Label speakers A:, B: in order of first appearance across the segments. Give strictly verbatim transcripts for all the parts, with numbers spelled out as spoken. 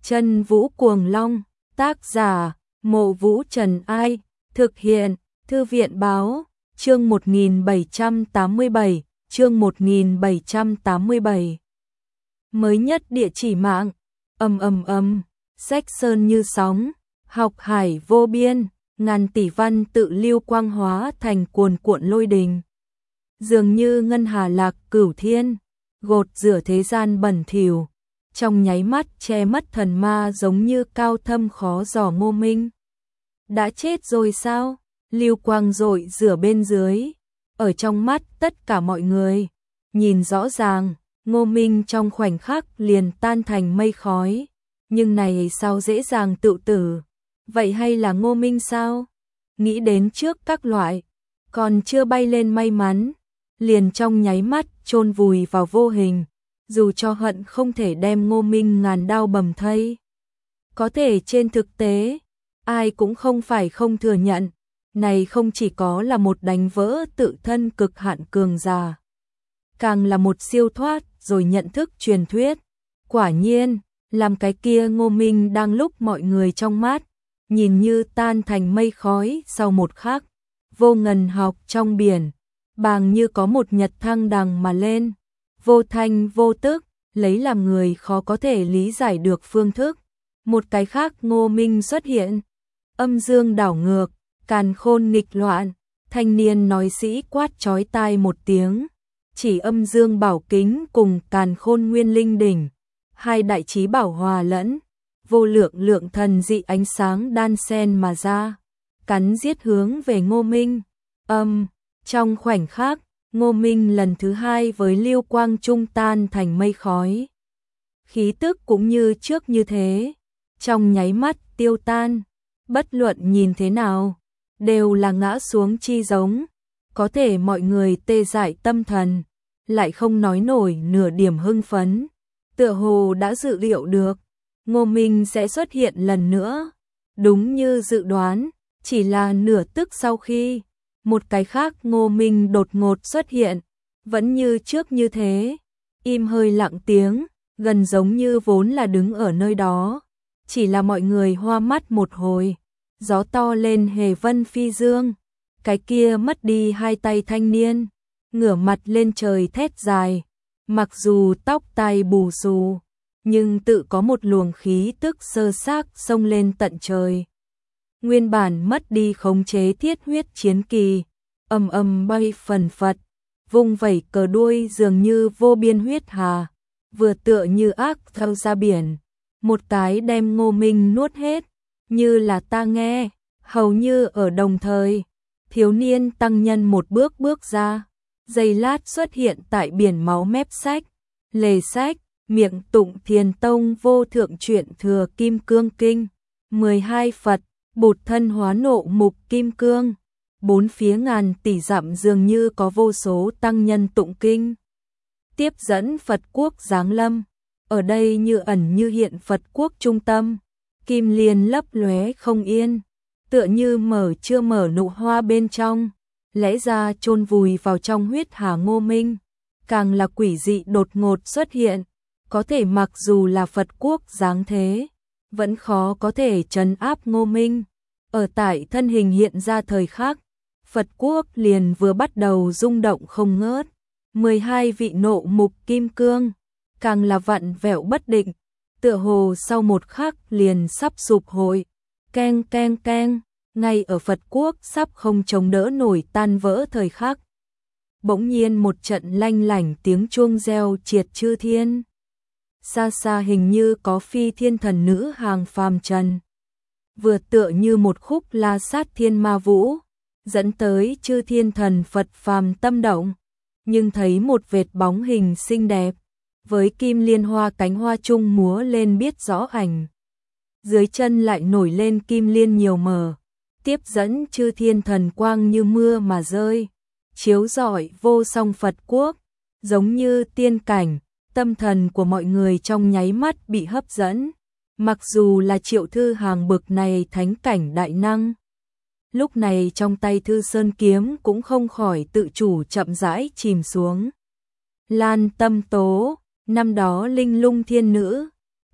A: Chân Vũ Cuồng Long, tác giả, Mộ Vũ Trần Ai, thực hiện, Thư viện Báo, chương một nghìn bảy trăm tám mươi bảy, chương một nghìn bảy trăm tám mươi bảy. Mới nhất địa chỉ mạng, ầm ầm ầm, sách sơn như sóng, học hải vô biên, ngàn tỷ văn tự lưu quang hóa thành cuồn cuộn lôi đình. Dường như ngân hà lạc cửu thiên, gột rửa thế gian bẩn thỉu, trong nháy mắt che mất thần ma giống như cao thâm khó dò Ngô Minh. Đã chết rồi sao? Lưu quang rội rửa bên dưới, ở trong mắt tất cả mọi người, nhìn rõ ràng, Ngô Minh trong khoảnh khắc liền tan thành mây khói, nhưng này sao dễ dàng tự tử, vậy hay là Ngô Minh sao? Nghĩ đến trước các loại, còn chưa bay lên may mắn, liền trong nháy mắt chôn vùi vào vô hình, dù cho hận không thể đem Ngô Minh ngàn đao bầm thây. Có thể trên thực tế, ai cũng không phải không thừa nhận, này không chỉ có là một đánh vỡ tự thân cực hạn cường giả, càng là một siêu thoát rồi nhận thức truyền thuyết. Quả nhiên, làm cái kia Ngô Minh đang lúc mọi người trong mắt, nhìn như tan thành mây khói sau một khắc, vô ngần học trong biển, bàng như có một nhật thăng đằng mà lên, vô thanh vô tức, lấy làm người khó có thể lý giải được phương thức. Một cái khác Ngô Minh xuất hiện, âm dương đảo ngược, càn khôn nghịch loạn, thanh niên nói sĩ quát chói tai một tiếng, chỉ âm dương bảo kính cùng càn khôn nguyên linh đỉnh, hai đại chí bảo hòa lẫn, vô lượng lượng thần dị ánh sáng đan xen mà ra, cắn giết hướng về Ngô Minh. Âm, trong khoảnh khắc, Ngô Minh lần thứ hai với lưu quang trung tan thành mây khói. Khí tức cũng như trước như thế, trong nháy mắt tiêu tan, bất luận nhìn thế nào, đều là ngã xuống chi giống, có thể mọi người tê dại tâm thần, lại không nói nổi nửa điểm hưng phấn, tựa hồ đã dự liệu được, Ngô Minh sẽ xuất hiện lần nữa, đúng như dự đoán, chỉ là nửa tức sau khi, một cái khác Ngô Minh đột ngột xuất hiện, vẫn như trước như thế, im hơi lặng tiếng, gần giống như vốn là đứng ở nơi đó, chỉ là mọi người hoa mắt một hồi, gió to lên hề vân phi dương, cái kia mất đi hai tay thanh niên, ngửa mặt lên trời thét dài, mặc dù tóc tai bù xù, nhưng tự có một luồng khí tức sơ xác xông lên tận trời. Nguyên bản mất đi khống chế thiết huyết chiến kỳ, ầm ầm bay phần phật, vung vẩy cờ đuôi dường như vô biên huyết hà, vừa tựa như ác thao ra biển, một cái đem Ngô Minh nuốt hết, như là ta nghe, hầu như ở đồng thời, thiếu niên tăng nhân một bước bước ra, giây lát xuất hiện tại biển máu mép sách, lề sách, miệng tụng Thiền Tông vô thượng truyện thừa kim cương kinh, mười hai Phật, bụt thân hóa nộ mục kim cương, bốn phía ngàn tỷ dặm dường như có vô số tăng nhân tụng kinh. Tiếp dẫn Phật quốc giáng lâm, ở đây như ẩn như hiện Phật quốc trung tâm, kim liên lấp lóe không yên, tựa như mở chưa mở nụ hoa bên trong, lẽ ra chôn vùi vào trong huyết hà Ngô Minh, càng là quỷ dị đột ngột xuất hiện, có thể mặc dù là Phật quốc giáng thế, vẫn khó có thể trấn áp Ngô Minh. Ở tại thân hình hiện ra thời khắc, Phật quốc liền vừa bắt đầu rung động không ngớt, mười hai vị nộ mục kim cương, càng là vặn vẹo bất định, tựa hồ sau một khắc liền sắp sụp hội, keng keng keng, ngay ở Phật quốc sắp không chống đỡ nổi tan vỡ thời khắc. Bỗng nhiên một trận lanh lảnh tiếng chuông reo triệt chư thiên. Xa xa hình như có phi thiên thần nữ hàng phàm trần, vừa tựa như một khúc la sát thiên ma vũ, dẫn tới chư thiên thần Phật phàm tâm động, nhưng thấy một vệt bóng hình xinh đẹp, với kim liên hoa cánh hoa chung múa lên biết rõ ảnh. Dưới chân lại nổi lên kim liên nhiều mờ, tiếp dẫn chư thiên thần quang như mưa mà rơi, chiếu rọi vô song Phật quốc, giống như tiên cảnh, tâm thần của mọi người trong nháy mắt bị hấp dẫn, mặc dù là Triệu Thư Hàng bực này thánh cảnh đại năng. Lúc này trong tay Thư Sơn kiếm cũng không khỏi tự chủ chậm rãi chìm xuống. Lan Tâm Tố, năm đó linh lung thiên nữ,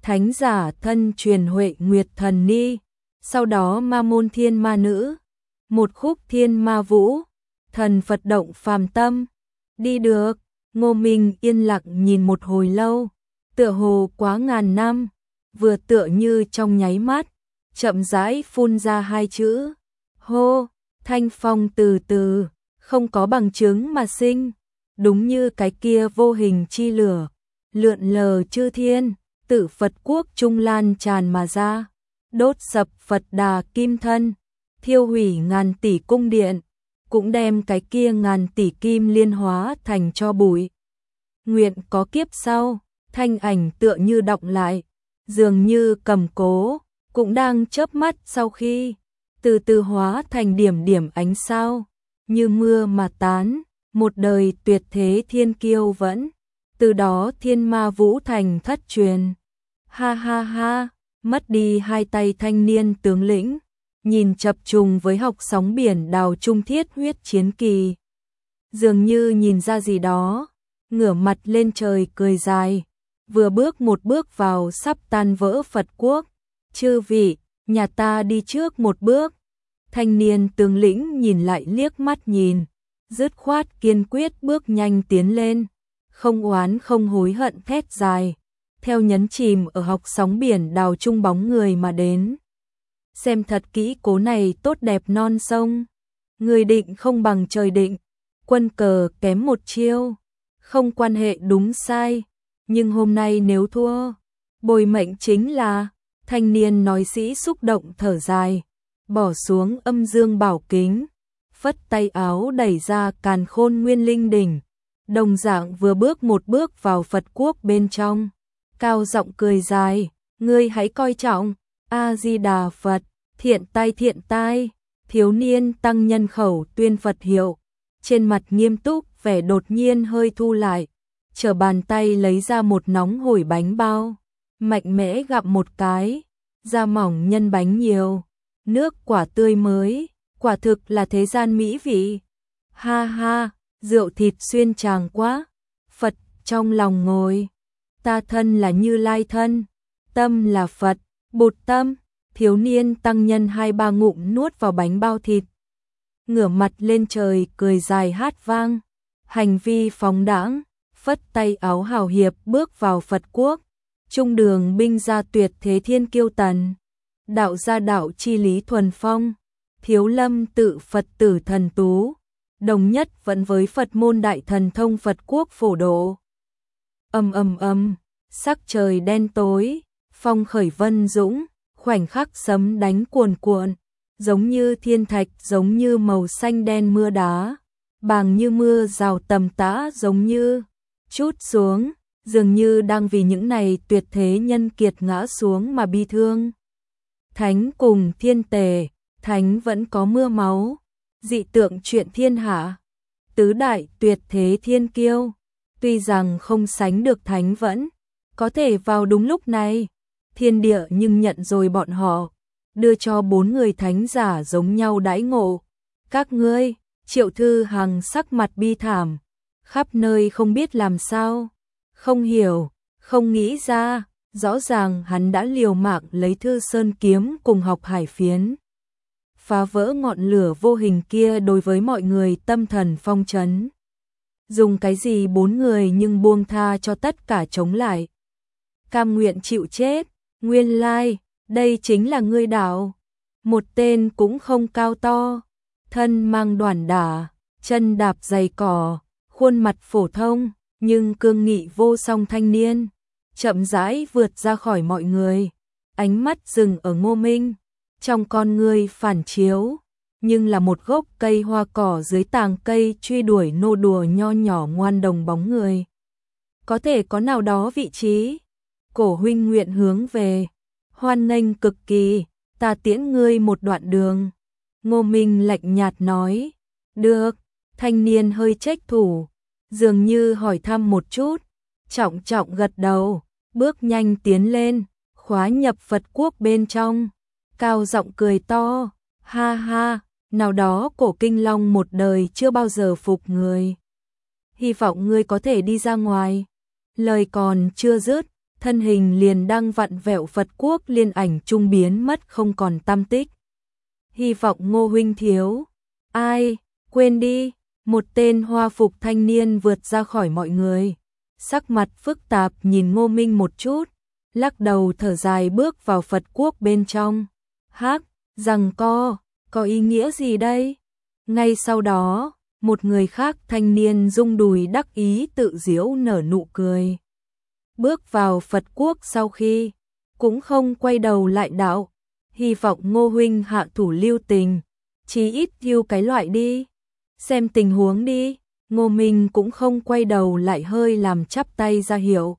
A: thánh giả thân truyền Huệ Nguyệt Thần Ni, sau đó Ma Môn Thiên Ma Nữ, một khúc Thiên Ma Vũ, thần Phật động phàm tâm. Đi được. Ngô Minh yên lặng nhìn một hồi lâu, tựa hồ quá ngàn năm, vừa tựa như trong nháy mắt, chậm rãi phun ra hai chữ. Hô, thanh phong từ từ, không có bằng chứng mà sinh, đúng như cái kia vô hình chi lửa, lượn lờ chư thiên, tự Phật quốc trung lan tràn mà ra, đốt sập Phật Đà kim thân, thiêu hủy ngàn tỷ cung điện, cũng đem cái kia ngàn tỷ kim liên hóa thành cho bụi. Nguyện có kiếp sau, thanh ảnh tựa như đọng lại, dường như cầm cố, cũng đang chớp mắt sau khi từ từ hóa thành điểm điểm ánh sao, như mưa mà tán, một đời tuyệt thế thiên kiêu vẫn, từ đó thiên ma vũ thành thất truyền. Ha ha ha, mất đi hai tay thanh niên tướng lĩnh, nhìn chập trùng với học sóng biển đào trung thiết huyết chiến kỳ. Dường như nhìn ra gì đó, ngửa mặt lên trời cười dài, vừa bước một bước vào sắp tan vỡ Phật quốc. Chư vị, nhà ta đi trước một bước. Thanh niên tướng lĩnh nhìn lại liếc mắt nhìn, dứt khoát kiên quyết bước nhanh tiến lên, không oán không hối hận thét dài, theo nhấn chìm ở học sóng biển đào trung bóng người mà đến. Xem thật kỹ cố này tốt đẹp non sông, người định không bằng trời định, quân cờ kém một chiêu, không quan hệ đúng sai, nhưng hôm nay nếu thua, bồi mệnh chính là. Thanh niên nói sĩ xúc động thở dài, bỏ xuống âm dương bảo kính, phất tay áo đẩy ra càn khôn nguyên linh đỉnh, đồng dạng vừa bước một bước vào Phật quốc bên trong, cao giọng cười dài, ngươi hãy coi trọng, A-di-đà Phật, thiện tai thiện tai, thiếu niên tăng nhân khẩu tuyên Phật hiệu, trên mặt nghiêm túc vẻ đột nhiên hơi thu lại, trở bàn tay lấy ra một nóng hổi bánh bao, mạnh mẽ gặm một cái, da mỏng nhân bánh nhiều, nước quả tươi mới, quả thực là thế gian mỹ vị. Ha ha, rượu thịt xuyên tràng quá. Phật trong lòng ngồi, ta thân là Như Lai thân, tâm là Phật, Bụt tâm. Thiếu niên tăng nhân hai ba ngụm nuốt vào bánh bao thịt, ngửa mặt lên trời cười dài hát vang, hành vi phóng đãng, phất tay áo hào hiệp bước vào Phật quốc. Trung đường binh gia tuyệt thế thiên kiêu tần, đạo gia đạo chi lý thuần phong, thiếu lâm tự Phật tử thần tú, đồng nhất vẫn với Phật môn đại thần thông Phật quốc phổ độ. Ầm ầm ầm, sắc trời đen tối, phong khởi vân dũng, khoảnh khắc sấm đánh cuồn cuộn, giống như thiên thạch, giống như màu xanh đen mưa đá, bàng như mưa rào tầm tã, giống như chút xuống, dường như đang vì những này tuyệt thế nhân kiệt ngã xuống mà bi thương. Thánh cùng thiên tề, thánh vẫn có mưa máu, dị tượng chuyện thiên hạ, tứ đại tuyệt thế thiên kiêu, tuy rằng không sánh được thánh vẫn có thể vào đúng lúc này, thiên địa nhưng nhận rồi bọn họ, đưa cho bốn người thánh giả giống nhau đãi ngộ. Các ngươi, Triệu Thư Hằng sắc mặt bi thảm, khắp nơi không biết làm sao, không hiểu, không nghĩ ra, rõ ràng hắn đã liều mạng lấy Thư Sơn kiếm cùng học hải phiến, phá vỡ ngọn lửa vô hình kia đối với mọi người tâm thần phong trấn. Dùng cái gì bốn người nhưng buông tha cho tất cả chống lại. Cam nguyện chịu chết, nguyên lai, đây chính là ngươi đạo. Một tên cũng không cao to, thân mang đoản đả, chân đạp giày cỏ, khuôn mặt phổ thông, nhưng cương nghị vô song thanh niên, chậm rãi vượt ra khỏi mọi người, ánh mắt dừng ở Ngô Minh, trong con ngươi phản chiếu, nhưng là một gốc cây hoa cỏ dưới tàng cây truy đuổi nô đùa nho nhỏ ngoan đồng bóng người. Có thể có nào đó vị trí, cổ huynh nguyện hướng về, hoan nghênh cực kỳ, ta tiễn ngươi một đoạn đường. Ngô Minh lạnh nhạt nói, được, thanh niên hơi trách thủ, dường như hỏi thăm một chút, trọng trọng gật đầu, bước nhanh tiến lên, khóa nhập Phật quốc bên trong, cao giọng cười to, ha ha, nào đó cổ kinh long một đời chưa bao giờ phục người. Hy vọng ngươi có thể đi ra ngoài. Lời còn chưa dứt, thân hình liền đang vặn vẹo Phật quốc liên ảnh trung biến mất không còn tăm tích. Hy vọng Ngô huynh thiếu. Ai, quên đi, một tên hoa phục thanh niên vượt ra khỏi mọi người. Sắc mặt phức tạp nhìn Ngô Minh một chút, lắc đầu thở dài bước vào Phật quốc bên trong. Hắc, rằng co, có ý nghĩa gì đây? Ngay sau đó, một người khác thanh niên rung đùi đắc ý tự giễu nở nụ cười. Bước vào Phật quốc sau khi, cũng không quay đầu lại đạo, hy vọng Ngô huynh hạ thủ lưu tình, chí ít hưu cái loại đi, xem tình huống đi. Ngô Minh cũng không quay đầu lại hơi làm chắp tay ra hiệu.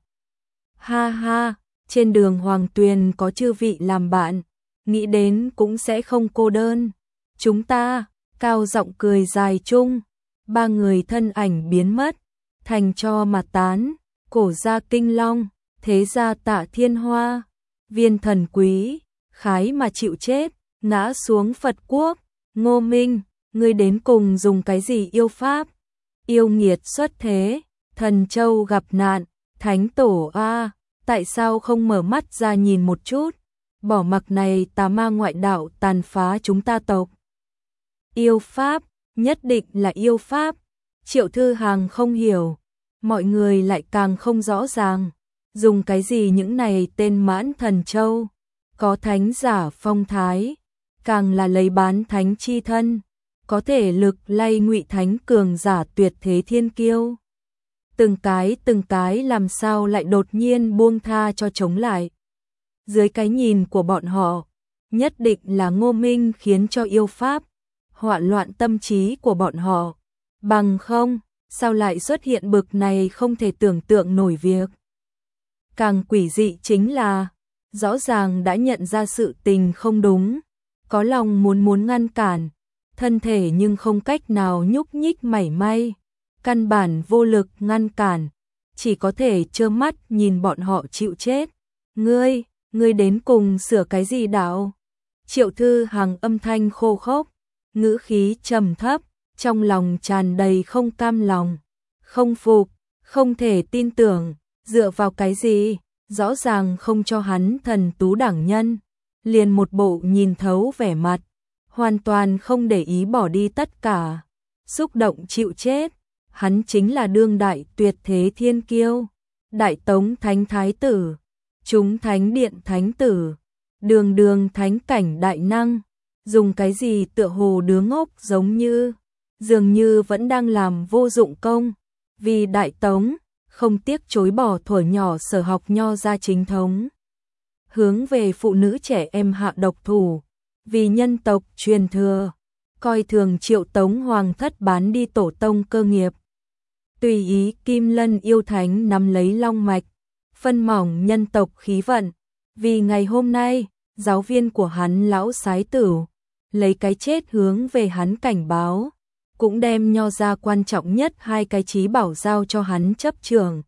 A: Ha ha, trên đường Hoàng Tuyền có chư vị làm bạn, nghĩ đến cũng sẽ không cô đơn. Chúng ta, cao giọng cười dài chung, ba người thân ảnh biến mất, thành cho mà tán, cổ gia Kinh Long, thế gia Tạ Thiên Hoa, Viên Thần Quý, khái mà chịu chết, ngã xuống Phật quốc. Ngô Minh, ngươi đến cùng dùng cái gì yêu pháp? Yêu nghiệt xuất thế, thần châu gặp nạn, thánh tổ a, tại sao không mở mắt ra nhìn một chút? Bỏ mặc này tà ma ngoại đạo tàn phá chúng ta tộc. Yêu pháp, nhất định là yêu pháp. Triệu Thư Hàng không hiểu, mọi người lại càng không rõ ràng, dùng cái gì những này tên mãn thần châu, có thánh giả phong thái, càng là lấy bán thánh chi thân, có thể lực lay ngụy thánh cường giả tuyệt thế thiên kiêu. Từng cái từng cái làm sao lại đột nhiên buông tha cho chống lại. Dưới cái nhìn của bọn họ, nhất định là Ngô Minh khiến cho yêu pháp hoạn loạn tâm trí của bọn họ. Bằng không, sao lại xuất hiện bực này không thể tưởng tượng nổi việc. Càng quỷ dị chính là, rõ ràng đã nhận ra sự tình không đúng, có lòng muốn muốn ngăn cản, thân thể nhưng không cách nào nhúc nhích mảy may, căn bản vô lực ngăn cản, chỉ có thể trơ mắt nhìn bọn họ chịu chết. Ngươi, ngươi đến cùng sửa cái gì đạo? Triệu Thư Hàng âm thanh khô khốc, ngữ khí trầm thấp, trong lòng tràn đầy không cam lòng, không phục, không thể tin tưởng, dựa vào cái gì, rõ ràng không cho hắn thần tú đẳng nhân, liền một bộ nhìn thấu vẻ mặt, hoàn toàn không để ý bỏ đi tất cả, xúc động chịu chết, hắn chính là đương đại tuyệt thế thiên kiêu, Đại Tống Thánh Thái Tử, chúng Thánh Điện Thánh Tử, đường đường thánh cảnh đại năng, dùng cái gì tựa hồ đứa ngốc giống như, dường như vẫn đang làm vô dụng công, vì Đại Tống, không tiếc chối bỏ thuở nhỏ sở học nho gia chính thống. Hướng về phụ nữ trẻ em hạ độc thủ, vì nhân tộc truyền thừa, coi thường Triệu Tống Hoàng thất bán đi tổ tông cơ nghiệp. Tùy ý Kim Lân yêu thánh nắm lấy long mạch, phân mỏng nhân tộc khí vận, vì ngày hôm nay, giáo viên của hắn lão sái tử, lấy cái chết hướng về hắn cảnh báo, cũng đem nho ra quan trọng nhất hai cái chí bảo giao cho hắn chấp trường.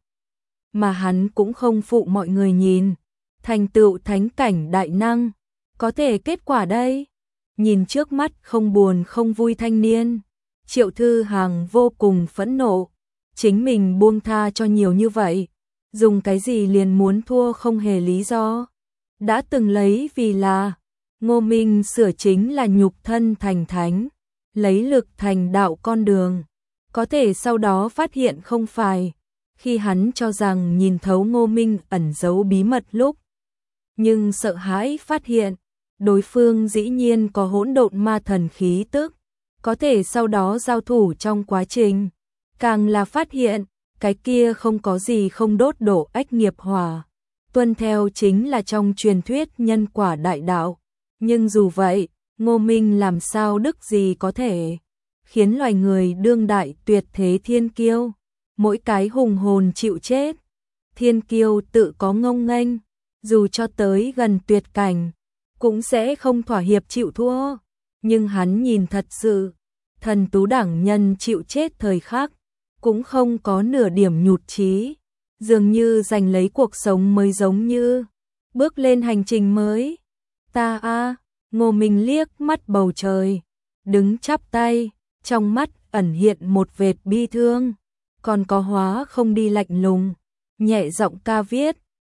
A: Mà hắn cũng không phụ mọi người nhìn, thành tựu thánh cảnh đại năng, có thể kết quả đây. Nhìn trước mắt không buồn không vui thanh niên, Triệu Thư Hàng vô cùng phẫn nộ, chính mình buông tha cho nhiều như vậy, dùng cái gì liền muốn thua không hề lý do. Đã từng lấy vì là Ngô Minh sửa chính là nhục thân thành thánh, lấy lực thành đạo con đường, có thể sau đó phát hiện không phải, khi hắn cho rằng nhìn thấu Ngô Minh ẩn giấu bí mật lúc, nhưng sợ hãi phát hiện, đối phương dĩ nhiên có hỗn độn ma thần khí tức, có thể sau đó giao thủ trong quá trình, càng là phát hiện, cái kia không có gì không đốt đổ ách nghiệp hỏa, tuân theo chính là trong truyền thuyết nhân quả đại đạo, nhưng dù vậy, Ngô Minh làm sao đức gì có thể khiến loài người đương đại tuyệt thế thiên kiêu, mỗi cái hùng hồn chịu chết, thiên kiêu tự có ngông nghênh, dù cho tới gần tuyệt cảnh, cũng sẽ không thỏa hiệp chịu thua, nhưng hắn nhìn thật sự, thần tú đẳng nhân chịu chết thời khắc, cũng không có nửa điểm nhụt chí, dường như giành lấy cuộc sống mới giống như bước lên hành trình mới. Ta a, Ngô Minh liếc mắt bầu trời, đứng chắp tay, trong mắt ẩn hiện một vệt bi thương, còn có hóa không đi lạnh lùng, nhẹ giọng ca viết,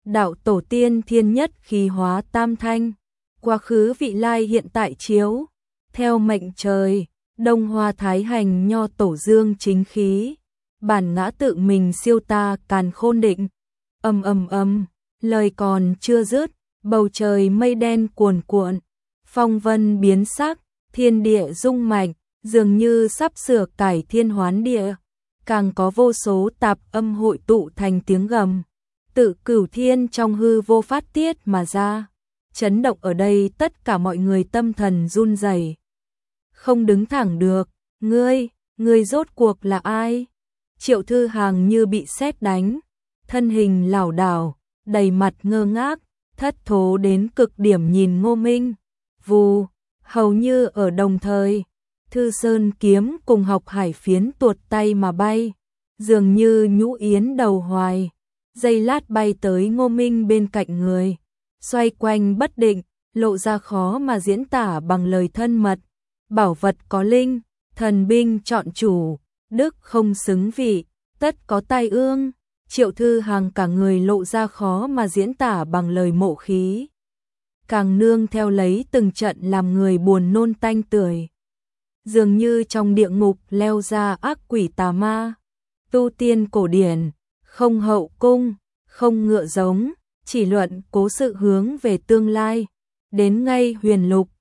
A: đạo tổ tiên thiên nhất khí hóa tam thanh, quá khứ vị lai hiện tại chiếu, theo mệnh trời, đông hoa thái hành nho tổ dương chính khí, bản ngã tự mình siêu ta càn khôn định, ầm ầm ầm, lời còn chưa dứt, bầu trời mây đen cuồn cuộn, phong vân biến sắc, thiên địa rung mạnh, dường như sắp sửa cải thiên hoán địa, càng có vô số tạp âm hội tụ thành tiếng gầm, tự cửu thiên trong hư vô phát tiết mà ra, chấn động ở đây tất cả mọi người tâm thần run rẩy, không đứng thẳng được. Ngươi, ngươi rốt cuộc là ai? Triệu Thư Hàng như bị sét đánh, thân hình lảo đảo, đầy mặt ngơ ngác, thất thố đến cực điểm nhìn Ngô Minh. Vù, hầu như ở đồng thời, Thư Sơn kiếm cùng Học Hải phiến tuột tay mà bay, dường như nhũ yến đầu hoài, giây lát bay tới Ngô Minh bên cạnh người, xoay quanh bất định, lộ ra khó mà diễn tả bằng lời thân mật. Bảo vật có linh, thần binh chọn chủ, đức không xứng vị, tất có tai ương. Triệu Thư Hàng cả người lộ ra khó mà diễn tả bằng lời mộ khí, càng nương theo lấy từng trận làm người buồn nôn tanh tưởi, dường như trong địa ngục leo ra ác quỷ tà ma. Tu tiên cổ điển, không hậu cung, không ngựa giống, chỉ luận cố sự hướng về tương lai, đến ngay huyền lục,